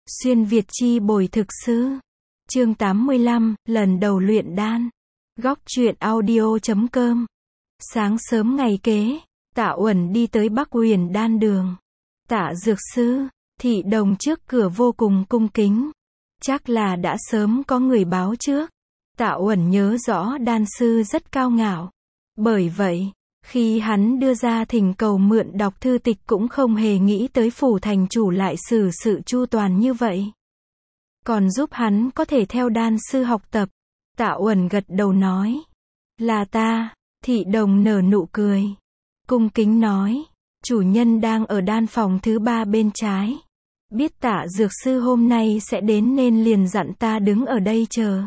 Xuyên Việt chi bồi thực sư. Chương 85, lần đầu luyện đan. Góc truyện audio.com. Sáng sớm ngày kế, Tạ Uẩn đi tới Bắc Huyền Đan Đường. Tạ dược sư, thị đồng trước cửa vô cùng cung kính. Chắc là đã sớm có người báo trước. Tạ Uẩn nhớ rõ đan sư rất cao ngạo. Bởi vậy, khi hắn đưa ra thỉnh cầu mượn đọc thư tịch cũng không hề nghĩ tới phủ thành chủ lại xử sự chu toàn như vậy. Còn giúp hắn có thể theo đan sư học tập. Tạ Uẩn gật đầu nói. Là ta, thị đồng nở nụ cười. Cung kính nói. Chủ nhân đang ở đan phòng thứ 3 bên trái. Biết Tạ dược sư hôm nay sẽ đến nên liền dặn ta đứng ở đây chờ.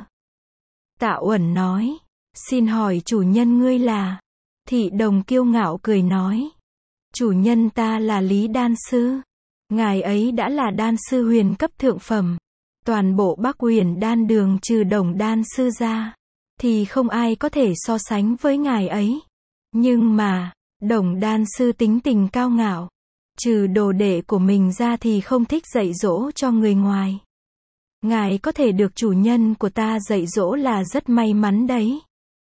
Tạ Uẩn nói. Xin hỏi chủ nhân ngươi là? Thị đồng kiêu ngạo cười nói. Chủ nhân ta là Lý Đan Sư. Ngài ấy đã là đan sư huyền cấp thượng phẩm. Toàn bộ Bắc Huyền Đan Đường trừ Đồng Đan Sư ra, thì không ai có thể so sánh với ngài ấy. Nhưng mà, Đồng Đan Sư tính tình cao ngạo. Trừ đồ đệ của mình ra thì không thích dạy dỗ cho người ngoài. Ngài có thể được chủ nhân của ta dạy dỗ là rất may mắn đấy.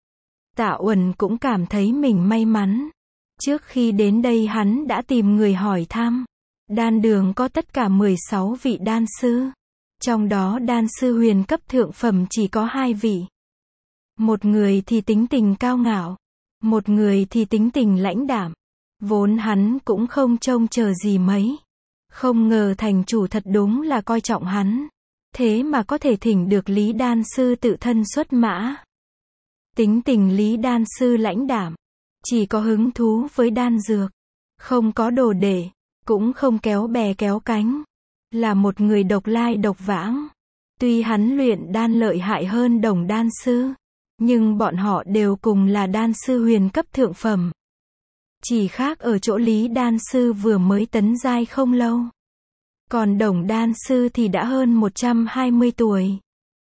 Tạ Uẩn cũng cảm thấy mình may mắn. Trước khi đến đây hắn đã tìm người hỏi thăm. Đan đường có tất cả 16 vị đan sư. Trong đó đan sư huyền cấp thượng phẩm chỉ có 2 vị. Một người thì tính tình cao ngạo. Một người thì tính tình lãnh đạm. Vốn hắn cũng không trông chờ gì mấy. Không ngờ thành chủ thật đúng là coi trọng hắn. Thế mà có thể thỉnh được Lý Đan Sư tự thân xuất mã. Tính tình Lý Đan Sư lãnh đạm, chỉ có hứng thú với đan dược, không có đồ đệ, cũng không kéo bè kéo cánh, là một người độc lai độc vãng. Tuy hắn luyện đan lợi hại hơn Đồng Đan Sư, nhưng bọn họ đều cùng là đan sư huyền cấp thượng phẩm. Chỉ khác ở chỗ Lý Đan Sư vừa mới tấn giai không lâu, còn Đồng Đan Sư thì đã hơn 120 tuổi.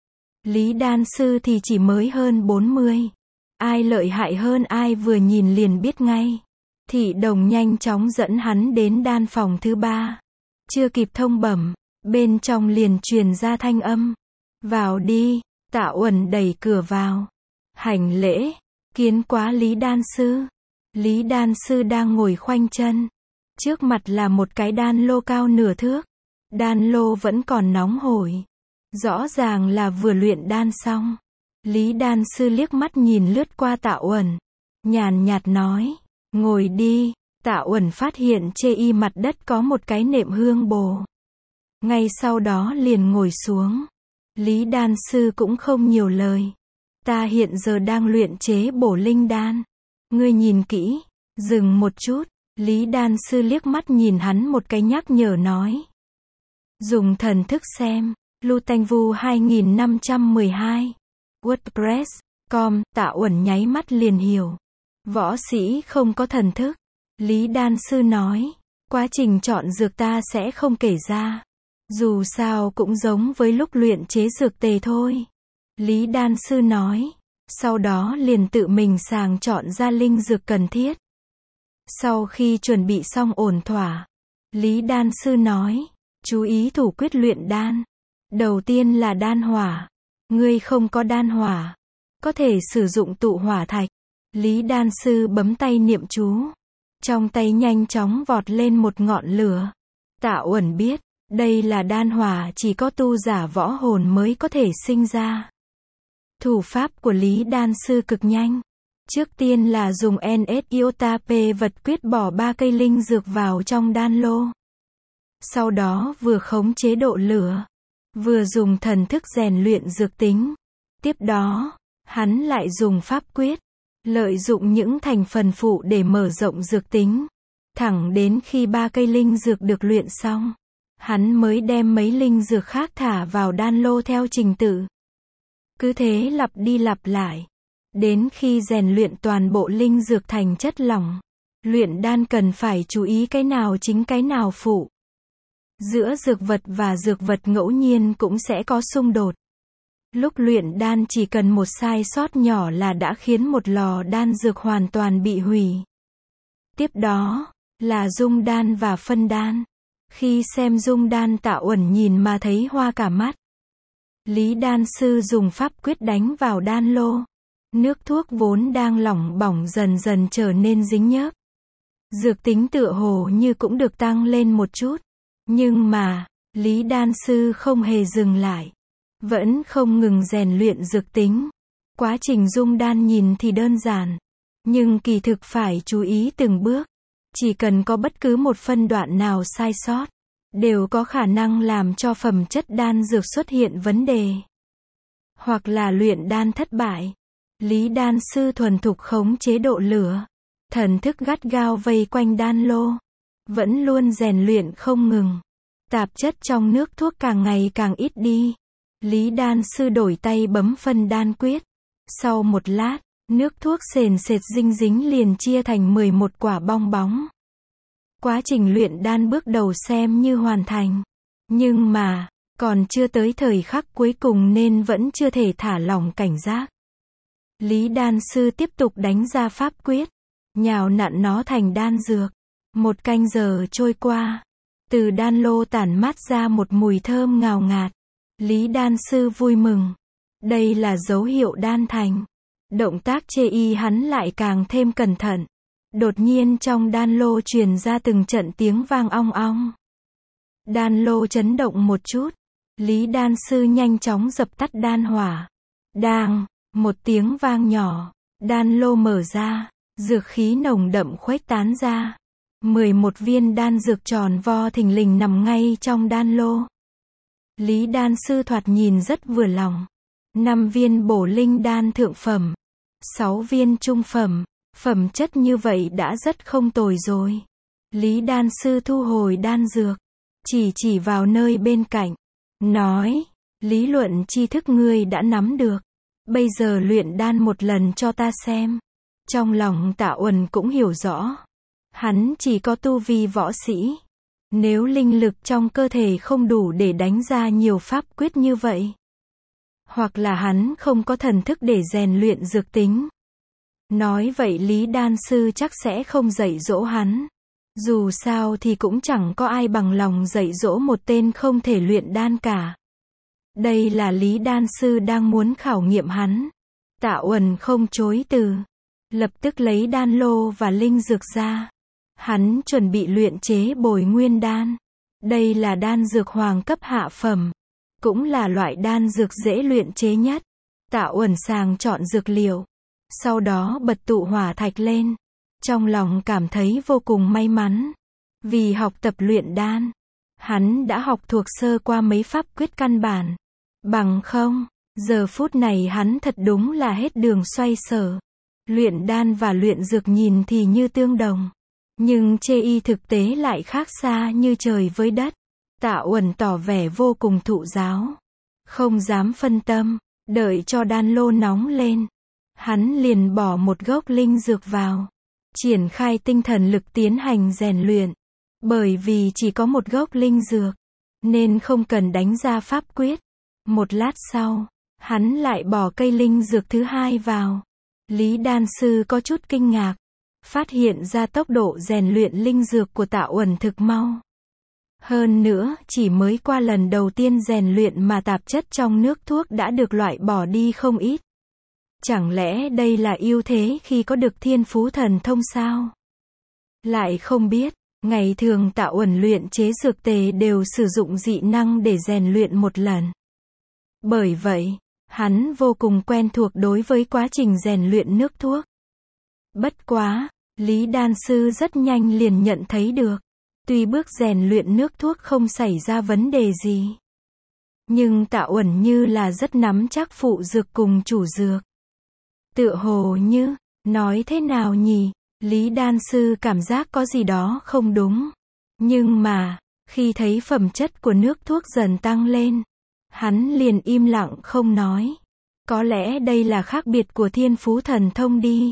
Lý Đan Sư thì chỉ mới hơn 40. Ai lợi hại hơn ai vừa nhìn liền biết ngay. Thị đồng nhanh chóng dẫn hắn đến đan phòng thứ 3. Chưa kịp thông bẩm, bên trong liền truyền ra thanh âm. Vào đi. Tạ Uẩn đẩy cửa vào. Hành lễ. Kiến quá Lý Đan Sư. Lý Đan Sư đang ngồi khoanh chân. Trước mặt là một cái đan lô cao nửa thước. Đan lô vẫn còn nóng hổi. Rõ ràng là vừa luyện đan xong. Lý Đan Sư liếc mắt nhìn lướt qua Tạ Uẩn. Nhàn nhạt nói. Ngồi đi. Tạ Uẩn phát hiện chê y mặt đất có một cái nệm hương bồ. Ngay sau đó liền ngồi xuống. Lý Đan Sư cũng không nhiều lời. Ta hiện giờ đang luyện chế bổ linh đan. Ngươi nhìn kỹ. Dừng một chút. Lý Đan Sư liếc mắt nhìn hắn một cái nhắc nhở nói. Dùng thần thức xem. Lưu Tanh Vu 2512. WordPress.com. Tạ Uẩn nháy mắt liền hiểu. Võ sĩ không có thần thức. Lý Đan Sư nói. Quá trình chọn dược ta sẽ không kể ra. Dù sao cũng giống với lúc luyện chế dược tề thôi. Lý Đan Sư nói. Sau đó liền tự mình sàng chọn ra linh dược cần thiết. Sau khi chuẩn bị xong ổn thỏa, Lý Đan Sư nói. Chú ý thủ quyết luyện đan. Đầu tiên là đan hỏa. Ngươi không có đan hỏa, có thể sử dụng tụ hỏa thạch. Lý Đan Sư bấm tay niệm chú. Trong tay nhanh chóng vọt lên một ngọn lửa. Tạ Uẩn biết, đây là đan hỏa chỉ có tu giả võ hồn mới có thể sinh ra. Thủ pháp của Lý Đan Sư cực nhanh. Trước tiên là dùng NSIOTP vật quyết bỏ 3 cây linh dược vào trong đan lô. Sau đó vừa khống chế độ lửa, vừa dùng thần thức rèn luyện dược tính. Tiếp đó, hắn lại dùng pháp quyết, lợi dụng những thành phần phụ để mở rộng dược tính. Thẳng đến khi 3 cây linh dược được luyện xong, hắn mới đem mấy linh dược khác thả vào đan lô theo trình tự. Cứ thế lặp đi lặp lại, đến khi rèn luyện toàn bộ linh dược thành chất lỏng. Luyện đan cần phải chú ý cái nào chính cái nào phụ. Giữa dược vật và dược vật ngẫu nhiên cũng sẽ có xung đột. Lúc luyện đan chỉ cần một sai sót nhỏ là đã khiến một lò đan dược hoàn toàn bị hủy. Tiếp đó, là dung đan và phân đan. Khi xem dung đan Tạ Uẩn nhìn mà thấy hoa cả mắt. Lý đan sư dùng pháp quyết đánh vào đan lô. Nước thuốc vốn đang lỏng bỏng dần dần trở nên dính nhớp. Dược tính tựa hồ như cũng được tăng lên một chút. Nhưng mà, Lý đan sư không hề dừng lại. Vẫn không ngừng rèn luyện dược tính. Quá trình dung đan nhìn thì đơn giản. Nhưng kỳ thực phải chú ý từng bước. Chỉ cần có bất cứ một phân đoạn nào sai sót, đều có khả năng làm cho phẩm chất đan dược xuất hiện vấn đề. Hoặc là luyện đan thất bại. Lý đan sư thuần thục khống chế độ lửa. Thần thức gắt gao vây quanh đan lô. Vẫn luôn rèn luyện không ngừng. Tạp chất trong nước thuốc càng ngày càng ít đi. Lý đan sư đổi tay bấm phân đan quyết. Sau một lát, nước thuốc sền sệt dinh dính liền chia thành 11 quả bong bóng. Quá trình luyện đan bước đầu xem như hoàn thành. Nhưng mà, còn chưa tới thời khắc cuối cùng nên vẫn chưa thể thả lỏng cảnh giác. Lý đan sư tiếp tục đánh ra pháp quyết. Nhào nặn nó thành đan dược. 1 canh giờ trôi qua. Từ đan lô tản mát ra một mùi thơm ngào ngạt. Lý đan sư vui mừng. Đây là dấu hiệu đan thành. Động tác chê y hắn lại càng thêm cẩn thận. Đột nhiên trong đan lô truyền ra từng trận tiếng vang ong ong. Đan lô chấn động một chút. Lý đan sư nhanh chóng dập tắt đan hỏa. Đang, một tiếng vang nhỏ. Đan lô mở ra. Dược khí nồng đậm khuếch tán ra. 11 viên đan dược tròn vo thình lình nằm ngay trong đan lô. Lý đan sư thoạt nhìn rất vừa lòng. 5 viên bổ linh đan thượng phẩm. 6 viên trung phẩm. Phẩm chất như vậy đã rất không tồi rồi. Lý đan sư thu hồi đan dược. Chỉ vào nơi bên cạnh. Nói, lý luận tri thức ngươi đã nắm được. Bây giờ luyện đan một lần cho ta xem. Trong lòng Tạ Uẩn cũng hiểu rõ. Hắn chỉ có tu vi võ sĩ. Nếu linh lực trong cơ thể không đủ để đánh ra nhiều pháp quyết như vậy. Hoặc là hắn không có thần thức để rèn luyện dược tính. Nói vậy Lý đan sư chắc sẽ không dạy dỗ hắn. Dù sao thì cũng chẳng có ai bằng lòng dạy dỗ một tên không thể luyện đan cả. Đây là Lý đan sư đang muốn khảo nghiệm hắn. Tạ Uẩn không chối từ. Lập tức lấy đan lô và linh dược ra. Hắn chuẩn bị luyện chế bồi nguyên đan. Đây là đan dược hoàng cấp hạ phẩm. Cũng là loại đan dược dễ luyện chế nhất. Tạ Uẩn sàng chọn dược liệu. Sau đó bật tụ hỏa thạch lên. Trong lòng cảm thấy vô cùng may mắn. Vì học tập luyện đan, hắn đã học thuộc sơ qua mấy pháp quyết căn bản. Bằng không, giờ phút này hắn thật đúng là hết đường xoay sở. Luyện đan và luyện dược nhìn thì như tương đồng. Nhưng chê y thực tế lại khác xa như trời với đất. Tạ Uẩn tỏ vẻ vô cùng thụ giáo. Không dám phân tâm, đợi cho đan lô nóng lên. Hắn liền bỏ một gốc linh dược vào. Triển khai tinh thần lực tiến hành rèn luyện. Bởi vì chỉ có một gốc linh dược, nên không cần đánh ra pháp quyết. Một lát sau, hắn lại bỏ cây linh dược thứ hai vào. Lý đan sư có chút kinh ngạc. Phát hiện ra tốc độ rèn luyện linh dược của Tạ Uẩn thực mau. Hơn nữa, chỉ mới qua lần đầu tiên rèn luyện mà tạp chất trong nước thuốc đã được loại bỏ đi không ít. Chẳng lẽ đây là ưu thế khi có được thiên phú thần thông sao? Lại không biết, ngày thường Tạ Uẩn luyện chế dược tề đều sử dụng dị năng để rèn luyện một lần. Bởi vậy, hắn vô cùng quen thuộc đối với quá trình rèn luyện nước thuốc. Bất quá, Lý đan sư rất nhanh liền nhận thấy được. Tuy bước rèn luyện nước thuốc không xảy ra vấn đề gì. Nhưng Tạ Uẩn như là rất nắm chắc phụ dược cùng chủ dược. Tựa hồ như, nói thế nào nhỉ? Lý đan sư cảm giác có gì đó không đúng. Nhưng mà, khi thấy phẩm chất của nước thuốc dần tăng lên, hắn liền im lặng không nói. Có lẽ đây là khác biệt của thiên phú thần thông đi.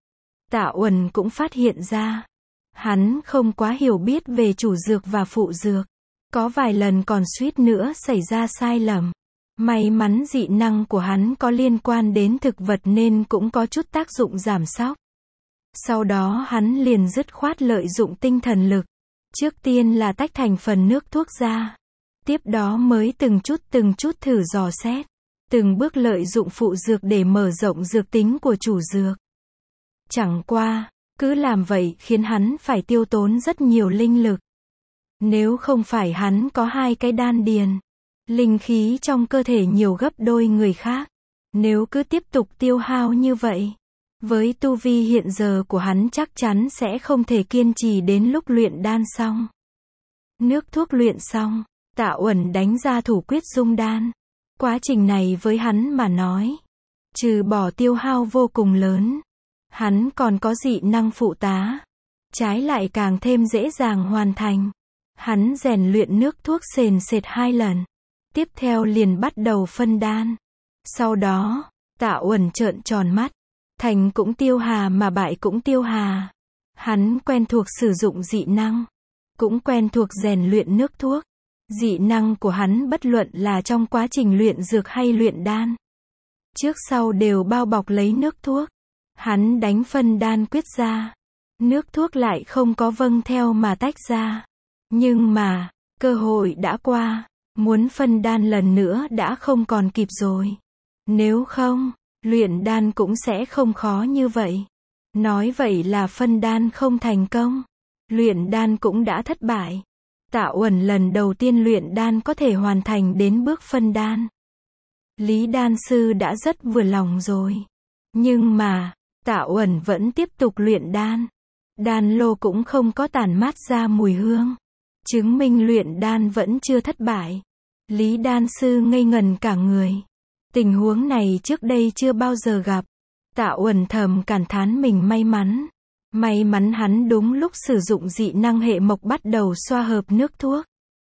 Tạ Uẩn cũng phát hiện ra. Hắn không quá hiểu biết về chủ dược và phụ dược. Có vài lần còn suýt nữa xảy ra sai lầm. May mắn dị năng của hắn có liên quan đến thực vật nên cũng có chút tác dụng giảm sóc. Sau đó hắn liền dứt khoát lợi dụng tinh thần lực. Trước tiên là tách thành phần nước thuốc ra. Tiếp đó mới từng chút thử dò xét. Từng bước lợi dụng phụ dược để mở rộng dược tính của chủ dược. Chẳng qua, cứ làm vậy khiến hắn phải tiêu tốn rất nhiều linh lực. Nếu không phải hắn có 2 cái đan điền, linh khí trong cơ thể nhiều gấp đôi người khác. Nếu cứ tiếp tục tiêu hao như vậy, với tu vi hiện giờ của hắn chắc chắn sẽ không thể kiên trì đến lúc luyện đan xong. Nước thuốc luyện xong, Tạ Uẩn đánh ra thủ quyết dung đan. Quá trình này với hắn mà nói, trừ bỏ tiêu hao vô cùng lớn, hắn còn có dị năng phụ tá. Trái lại càng thêm dễ dàng hoàn thành. Hắn rèn luyện nước thuốc sền sệt 2 lần. Tiếp theo liền bắt đầu phân đan. Sau đó, Tạ Uẩn trợn tròn mắt. Thành cũng tiêu hà mà bại cũng tiêu hà. Hắn quen thuộc sử dụng dị năng. Cũng quen thuộc rèn luyện nước thuốc. Dị năng của hắn bất luận là trong quá trình luyện dược hay luyện đan, trước sau đều bao bọc lấy nước thuốc. Hắn đánh phân đan quyết ra. Nước thuốc lại không có vâng theo mà tách ra. Nhưng mà, cơ hội đã qua. Muốn phân đan lần nữa đã không còn kịp rồi. Nếu không, luyện đan cũng sẽ không khó như vậy. Nói vậy là phân đan không thành công. Luyện đan cũng đã thất bại. Tạ Uẩn lần đầu tiên luyện đan có thể hoàn thành đến bước phân đan. Lý đan sư đã rất vừa lòng rồi. Nhưng mà, Tạ Uẩn vẫn tiếp tục luyện đan. Đan lô cũng không có tản mát ra mùi hương. Chứng minh luyện đan vẫn chưa thất bại. Lý đan sư ngây ngần cả người. Tình huống này trước đây chưa bao giờ gặp. Tạ Uẩn thầm cảm thán mình may mắn. May mắn hắn đúng lúc sử dụng dị năng hệ mộc bắt đầu xoa hợp nước thuốc.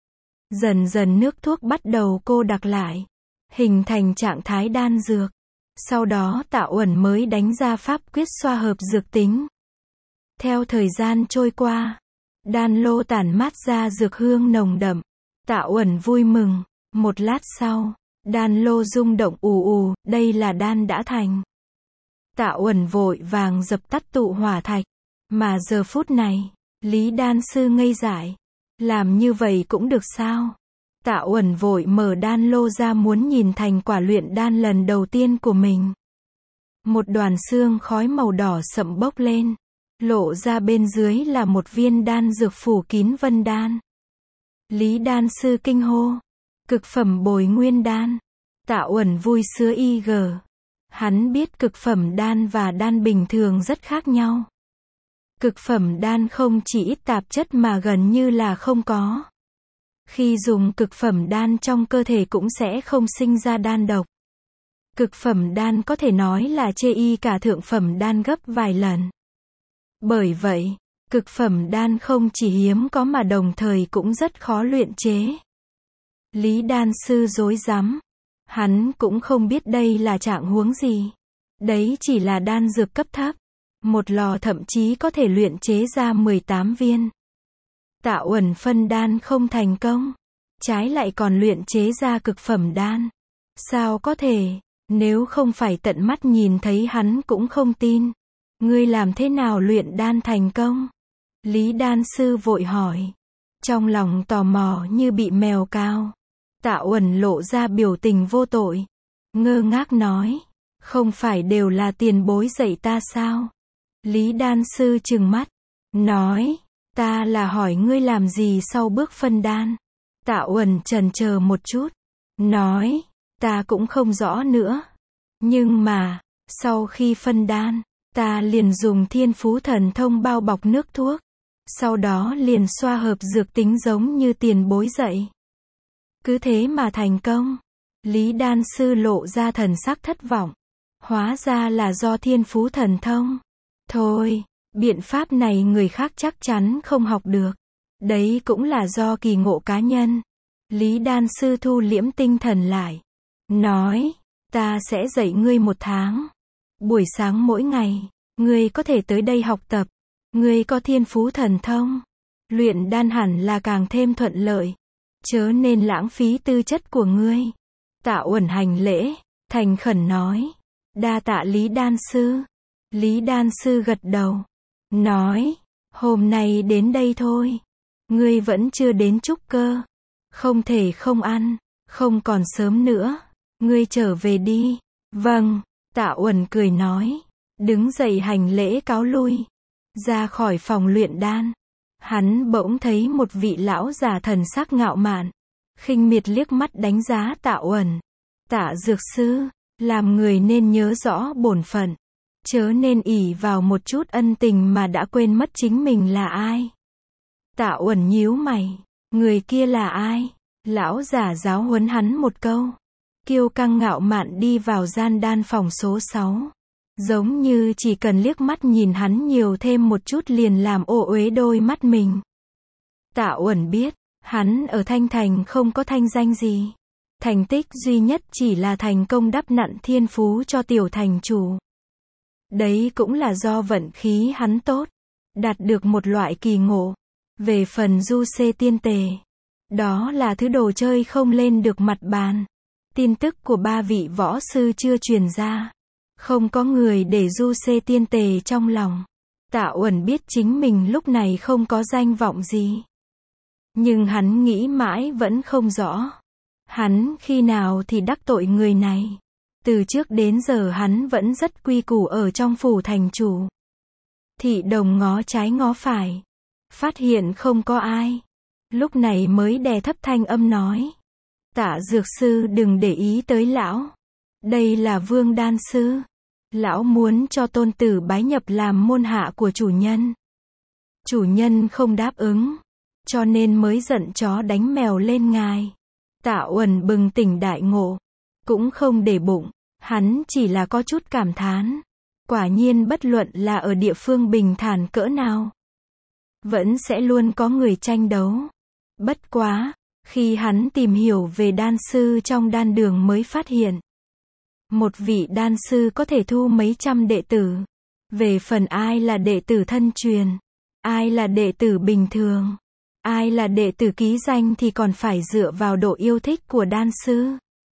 Dần dần nước thuốc bắt đầu cô đặc lại. Hình thành trạng thái đan dược. Sau đó Tạ Uẩn mới đánh ra pháp quyết xoa hợp dược tính. Theo thời gian trôi qua, đan lô tản mát ra dược hương nồng đậm. Tạ Uẩn vui mừng. Một lát sau, đan lô rung động ù ù, đây là đan đã thành. Tạ Uẩn vội vàng dập tắt tụ hỏa thạch. Mà giờ phút này, Lý đan sư ngây dại. Làm như vậy cũng được sao? Tạ Uẩn vội mở đan lô ra muốn nhìn thành quả luyện đan lần đầu tiên của mình. Một đoàn xương khói màu đỏ sậm bốc lên. Lộ ra bên dưới là một viên đan dược phủ kín vân đan. Lý đan sư kinh hô. Cực phẩm bồi nguyên đan. Tạ Uẩn vui sướng y gờ. Hắn biết cực phẩm đan và đan bình thường rất khác nhau. Cực phẩm đan không chỉ ít tạp chất mà gần như là không có. Khi dùng cực phẩm đan trong cơ thể cũng sẽ không sinh ra đan độc. Cực phẩm đan có thể nói là chê y cả thượng phẩm đan gấp vài lần. Bởi vậy, cực phẩm đan không chỉ hiếm có mà đồng thời cũng rất khó luyện chế. Lý đan sư rối rắm. Hắn cũng không biết đây là trạng huống gì. Đấy chỉ là đan dược cấp thấp. Một lò thậm chí có thể luyện chế ra 18 viên. Tạ Uẩn phân đan không thành công. Trái lại còn luyện chế ra cực phẩm đan. Sao có thể? Nếu không phải tận mắt nhìn thấy hắn cũng không tin. Ngươi làm thế nào luyện đan thành công? Lý đan sư vội hỏi. Trong lòng tò mò như bị mèo cào. Tạ Uẩn lộ ra biểu tình vô tội. Ngơ ngác nói. Không phải đều là tiền bối dạy ta sao? Lý đan sư trừng mắt. Nói. Ta là hỏi ngươi làm gì sau bước phân đan? Tạ Uẩn chần chờ một chút. Nói. Ta cũng không rõ nữa. Nhưng mà, sau khi phân đan, ta liền dùng thiên phú thần thông bao bọc nước thuốc. Sau đó liền xoa hợp dược tính giống như tiền bối dạy. Cứ thế mà thành công. Lý đan sư lộ ra thần sắc thất vọng. Hóa ra là do thiên phú thần thông. Thôi, biện pháp này người khác chắc chắn không học được. Đấy cũng là do kỳ ngộ cá nhân. Lý đan sư thu liễm tinh thần lại. Nói, ta sẽ dạy ngươi 1 tháng. Buổi sáng mỗi ngày, ngươi có thể tới đây học tập. Ngươi có thiên phú thần thông. Luyện đan hẳn là càng thêm thuận lợi. Chớ nên lãng phí tư chất của ngươi. Tạ Uẩn hành lễ, thành khẩn nói. Đa tạ Lý đan sư. Lý đan sư gật đầu. Nói, hôm nay đến đây thôi. Ngươi vẫn chưa đến trúc cơ. Không thể không ăn, không còn sớm nữa. Ngươi trở về đi. Vâng, Tạ Uẩn cười nói. Đứng dậy hành lễ cáo lui. Ra khỏi phòng luyện đan. Hắn bỗng thấy một vị lão già thần sắc ngạo mạn. Khinh miệt liếc mắt đánh giá Tạ Uẩn. Tạ dược sư, làm người nên nhớ rõ bổn phận. Chớ nên ỷ vào một chút ân tình mà đã quên mất chính mình là ai. Tạ Uẩn nhíu mày. Người kia là ai? Lão giả giáo huấn hắn một câu. Kiêu căng ngạo mạn đi vào gian đan phòng số 6. Giống như chỉ cần liếc mắt nhìn hắn nhiều thêm một chút liền làm ô uế đôi mắt mình. Tạ Uẩn biết, hắn ở Thanh Thành không có thanh danh gì. Thành tích duy nhất chỉ là thành công đắp nặn thiên phú cho tiểu thành chủ. Đấy cũng là do vận khí hắn tốt, đạt được một loại kỳ ngộ. Về phần du xê tiên tề, đó là thứ đồ chơi không lên được mặt bàn. Tin tức của 3 vị võ sư chưa truyền ra. Không có người để du xê tiên tề trong lòng. Tạ Uẩn biết chính mình lúc này không có danh vọng gì. Nhưng hắn nghĩ mãi vẫn không rõ. Hắn khi nào thì đắc tội người này. Từ trước đến giờ hắn vẫn rất quy củ ở trong phủ thành chủ. Thị đồng ngó trái ngó phải. Phát hiện không có ai. Lúc này mới đè thấp thanh âm nói. Tạ dược sư đừng để ý tới lão. Đây là Vương đan sư. Lão muốn cho tôn tử bái nhập làm môn hạ của chủ nhân. Chủ nhân không đáp ứng. Cho nên mới giận chó đánh mèo lên ngài. Tạ Uẩn bừng tỉnh đại ngộ. Cũng không để bụng. Hắn chỉ là có chút cảm thán. Quả nhiên bất luận là ở địa phương bình thản cỡ nào, vẫn sẽ luôn có người tranh đấu. Bất quá, khi hắn tìm hiểu về đan sư trong đan đường mới phát hiện. Một vị đan sư có thể thu mấy trăm đệ tử. Về phần ai là đệ tử thân truyền, ai là đệ tử bình thường, ai là đệ tử ký danh thì còn phải dựa vào độ yêu thích của đan sư.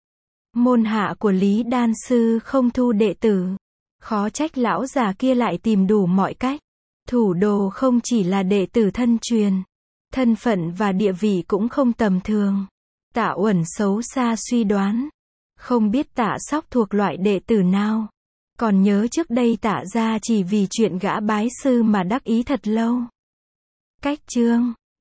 Môn hạ của Lý đan sư không thu đệ tử. Khó trách lão già kia lại tìm đủ mọi cách. Thủ đồ không chỉ là đệ tử thân truyền, thân phận và địa vị cũng không tầm thường. Tạ Uẩn xấu xa suy đoán. Không biết Tạ Sóc thuộc loại đệ tử nào. Còn nhớ trước đây Tạ gia chỉ vì chuyện gã bái sư mà đắc ý thật lâu. Cách chương